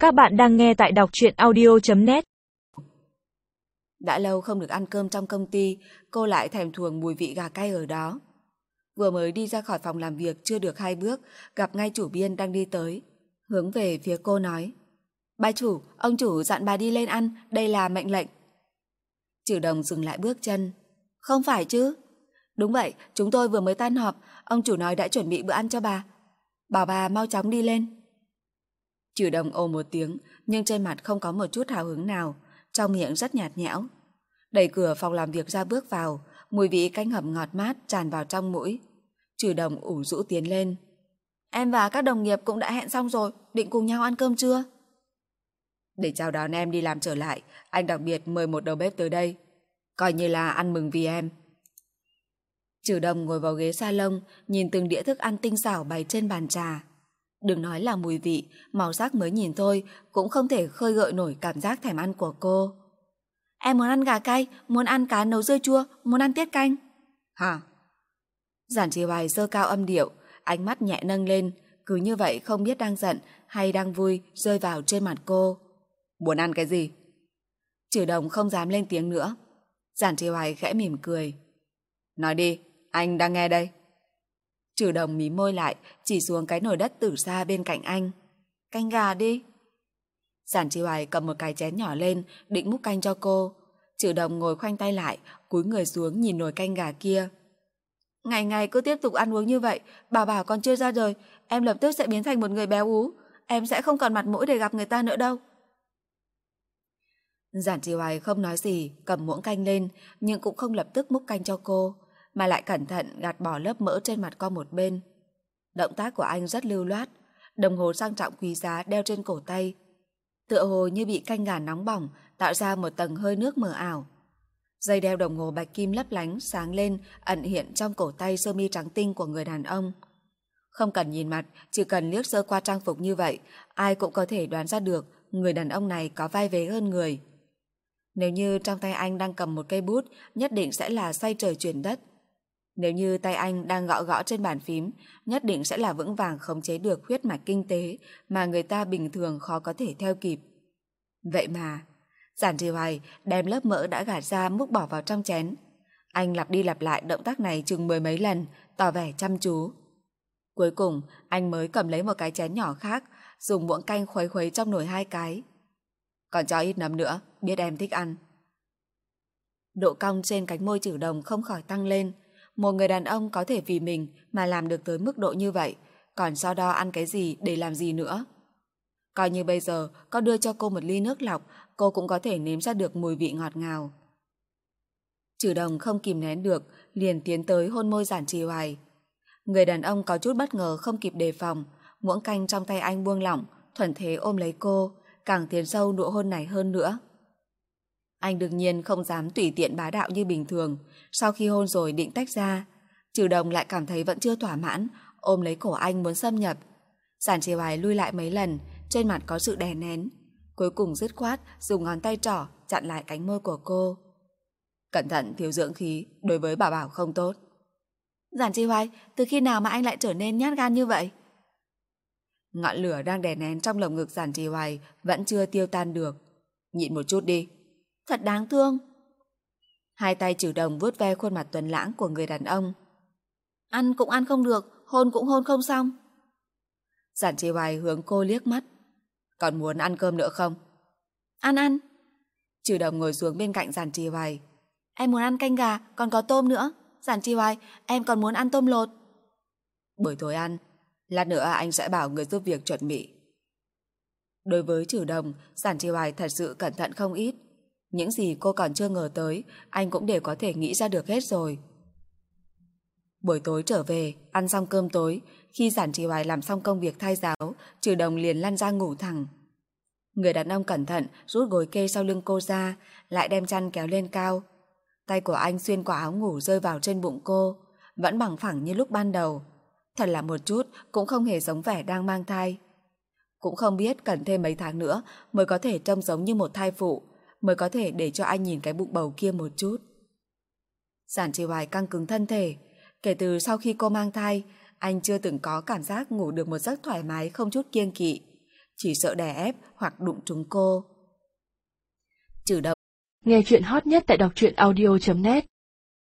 Các bạn đang nghe tại đọc truyện audio.net. Đã lâu không được ăn cơm trong công ty, cô lại thèm thuồng mùi vị gà cay ở đó. Vừa mới đi ra khỏi phòng làm việc chưa được 2 bước, gặp ngay chủ biên đang đi tới. Hướng về phía cô nói: "Bà chủ, ông chủ dặn bà đi lên ăn, đây là mệnh lệnh." Trừ Đồng dừng lại bước chân. "Không phải chứ?" "Đúng vậy, chúng tôi vừa mới tan họp, ông chủ nói đã chuẩn bị bữa ăn cho bà. Bảo bà mau chóng đi lên." Trừ Đồng ồ một tiếng, nhưng trên mặt không có một chút hào hứng nào, trong miệng rất nhạt nhẽo. Đẩy cửa phòng làm việc ra bước vào, mùi vị canh hầm ngọt mát tràn vào trong mũi. Trừ Đồng ủ rũ tiến lên. "Em và các đồng nghiệp cũng đã hẹn xong rồi, định cùng nhau ăn cơm trưa." "Để chào đón em đi làm trở lại, anh đặc biệt mời một đầu bếp tới đây. Coi như là ăn mừng vì em." Trừ Đồng ngồi vào ghế salon, nhìn từng đĩa thức ăn tinh xảo bày trên bàn trà. Đừng nói là mùi vị, màu sắc mới nhìn thôi cũng không thể khơi gợi nổi cảm giác thèm ăn của cô. "Em muốn ăn gà cay, muốn ăn cá nấu dưa chua, muốn ăn tiết canh." "Hả?" Giản Trì Hoài giơ cao âm điệu, ánh mắt nhẹ nâng lên, cứ như vậy không biết đang giận hay đang vui rơi vào trên mặt cô. "Muốn ăn cái gì?" Trừ Đồng không dám lên tiếng nữa. Giản Trì Hoài khẽ mỉm cười. "Nói đi, anh đang nghe đây." Trừ Đồng mí môi lại, chỉ xuống cái nồi đất từ xa bên cạnh anh. "Canh gà đi." Giản Trì Hoài cầm một cái chén nhỏ lên, định múc canh cho cô. Trừ Đồng ngồi khoanh tay lại, cúi người xuống nhìn nồi canh gà kia. "Ngày ngày cứ tiếp tục ăn uống như vậy, bà bảo còn chưa ra đời, em lập tức sẽ biến thành một người béo ú. Em sẽ không còn mặt mũi để gặp người ta nữa đâu." Giản Trì Hoài không nói gì, cầm muỗng canh lên, nhưng cũng không lập tức múc canh cho cô, mà lại cẩn thận gạt bỏ lớp mỡ trên mặt qua một bên. Động tác của anh rất lưu loát, đồng hồ sang trọng quý giá đeo trên cổ tay, tựa hồ như bị canh gà nóng bỏng tạo ra một tầng hơi nước mờ ảo. Dây đeo đồng hồ bạch kim lấp lánh sáng lên ẩn hiện trong cổ tay sơ mi trắng tinh của người đàn ông. Không cần nhìn mặt, chỉ cần liếc sơ qua trang phục như vậy, ai cũng có thể đoán ra được người đàn ông này có vai vế hơn người. Nếu như trong tay anh đang cầm một cây bút, nhất định sẽ là xoay trời chuyển đất. Nếu như tay anh đang gõ gõ trên bàn phím, nhất định sẽ là vững vàng khống chế được huyết mạch kinh tế mà người ta bình thường khó có thể theo kịp. Vậy mà, Giản Trì Hoài đem lớp mỡ đã gạt ra múc bỏ vào trong chén. Anh lặp đi lặp lại động tác này chừng 10 mấy lần, tỏ vẻ chăm chú. Cuối cùng, anh mới cầm lấy một cái chén nhỏ khác, dùng muỗng canh khuấy khuấy trong nồi 2 cái. "Còn cho ít nấm nữa, biết em thích ăn." Độ cong trên cánh môi Trừ Đồng không khỏi tăng lên. Một người đàn ông có thể vì mình mà làm được tới mức độ như vậy, còn so đo ăn cái gì để làm gì nữa. Coi như bây giờ có đưa cho cô một ly nước lọc, cô cũng có thể nếm ra được mùi vị ngọt ngào. Trừ Đồng không kìm nén được, liền tiến tới hôn môi Giản Trì Hoài. Người đàn ông có chút bất ngờ không kịp đề phòng, muỗng canh trong tay anh buông lỏng, thuận thế ôm lấy cô, càng tiến sâu nụ hôn này hơn nữa. Anh đương nhiên không dám tùy tiện bá đạo như bình thường, sau khi hôn rồi định tách ra. Trừ Đồng lại cảm thấy vẫn chưa thỏa mãn, ôm lấy cổ anh muốn xâm nhập. Giản Trì Hoài lui lại mấy lần, trên mặt có sự đè nén. Cuối cùng dứt khoát dùng ngón tay trỏ chặn lại cánh môi của cô. "Cẩn thận thiếu dưỡng khí, đối với bà Bảo không tốt." "Giản Trì Hoài, từ khi nào mà anh lại trở nên nhát gan như vậy?" Ngọn lửa đang đè nén trong lồng ngực Giản Trì Hoài vẫn chưa tiêu tan được. "Nhịn một chút đi." "Thật đáng thương." Hai tay Trừ Đồng vuốt ve khuôn mặt tuấn lãng của người đàn ông. "Ăn cũng ăn không được, hôn cũng hôn không xong." Giản Trì Hoài hướng cô liếc mắt. "Còn muốn ăn cơm nữa không?" "Ăn ăn." Trừ Đồng ngồi xuống bên cạnh Giản Trì Hoài. "Em muốn ăn canh gà, còn có tôm nữa. Giản Trì Hoài, em còn muốn ăn tôm lột." "Buổi tối ăn, lát nữa anh sẽ bảo người giúp việc chuẩn bị." Đối với Trừ Đồng, Giản Trì Hoài thật sự cẩn thận không ít. Những gì cô còn chưa ngờ tới, anh cũng đều có thể nghĩ ra được hết rồi. Buổi tối trở về, ăn xong cơm tối, khi Giản Trì Hoài làm xong công việc thay giáo, Trừ Đồng liền lăn ra ngủ thẳng. Người đàn ông cẩn thận rút gối kê sau lưng cô ra, lại đem chăn kéo lên cao. Tay của anh xuyên qua áo ngủ rơi vào trên bụng cô, vẫn bằng phẳng như lúc ban đầu. Thật là một chút cũng không hề giống vẻ đang mang thai. Cũng không biết cần thêm mấy tháng nữa mới có thể trông giống như một thai phụ, mới có thể để cho anh nhìn cái bụng bầu kia một chút. Giản Trì Hoài căng cứng thân thể. Kể từ sau khi cô mang thai, anh chưa từng có cảm giác ngủ được một giấc thoải mái không chút kiêng kỵ. chỉ sợ đè ép hoặc đụng trúng cô. Trừ Đậu. Nghe chuyện hot nhất tại đọc truyện audio.net